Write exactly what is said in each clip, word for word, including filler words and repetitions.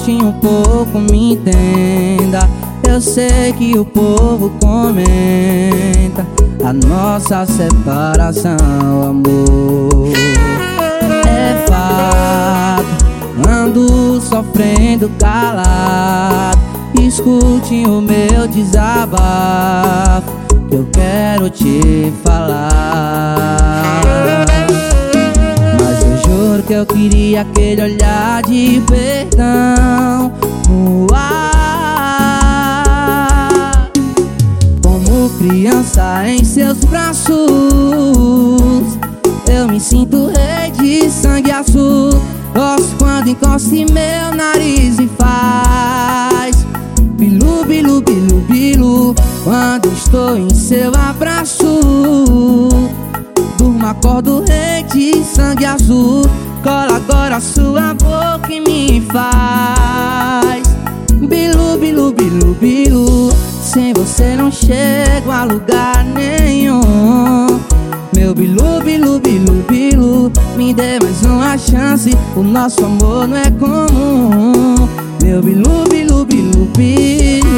escute um pouco, me entenda. Eu sei que o povo comenta a nossa separação, amor. É fato, ando sofrendo calado. Escute o meu desabafo, que eu quero te falar. Mas eu juro que eu queria aquele olhar de perdão no ar, como criança em seus braços. Eu me sinto rei de sangue azul. Gosto quando encosta em meu nariz e faz bilu, bilu, bilu, bilu. Quando estou em seu abraço, durmo, acordo rei de sangue azul. Cola agora sua boca e me faz bilu, bilu, bilu, bilu. Sem você não chego a lugar nenhum. Meu bilu, bilu, bilu, bilu, me dê mais uma chance, o nosso amor não é comum. Meu bilu, bilu, bilu, bilu.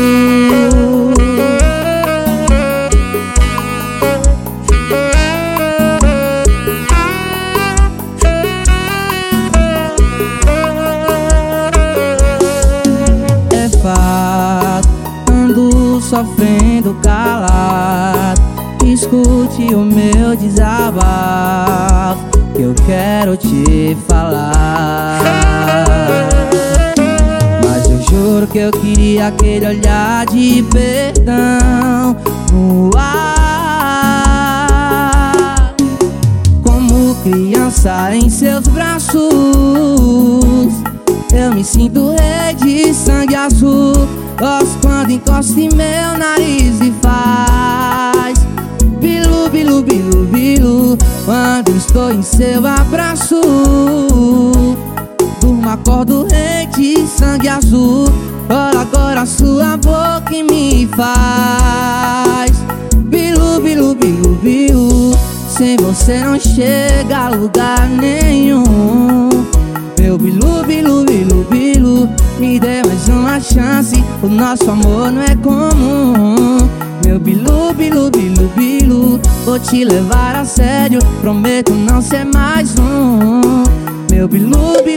É fato, ando sofrendo calado. Escute o meu desabafo, que eu quero te falar. Mas eu juro que eu queria aquele olhar de perdão no ar, como criança em seus braços. Eu me sinto rei de sangue azul. Gosto quando encosta em meu nariz e faz bilu, bilu, bilu, bilu. Quando estou em seu abraço, durmo, acordo rei de sangue azul. Cola agora sua boca e me faz bilu, bilu, bilu, bilu. Sem você não chega a lugar nenhum. Meu bilu, bilu, bilu, bilu, me dê mais uma chance, o nosso amor não é comum. Meu bilu, bilu, bilu, bilu, vou te levar a sério, prometo não ser mais um. Meu bilu, bilu.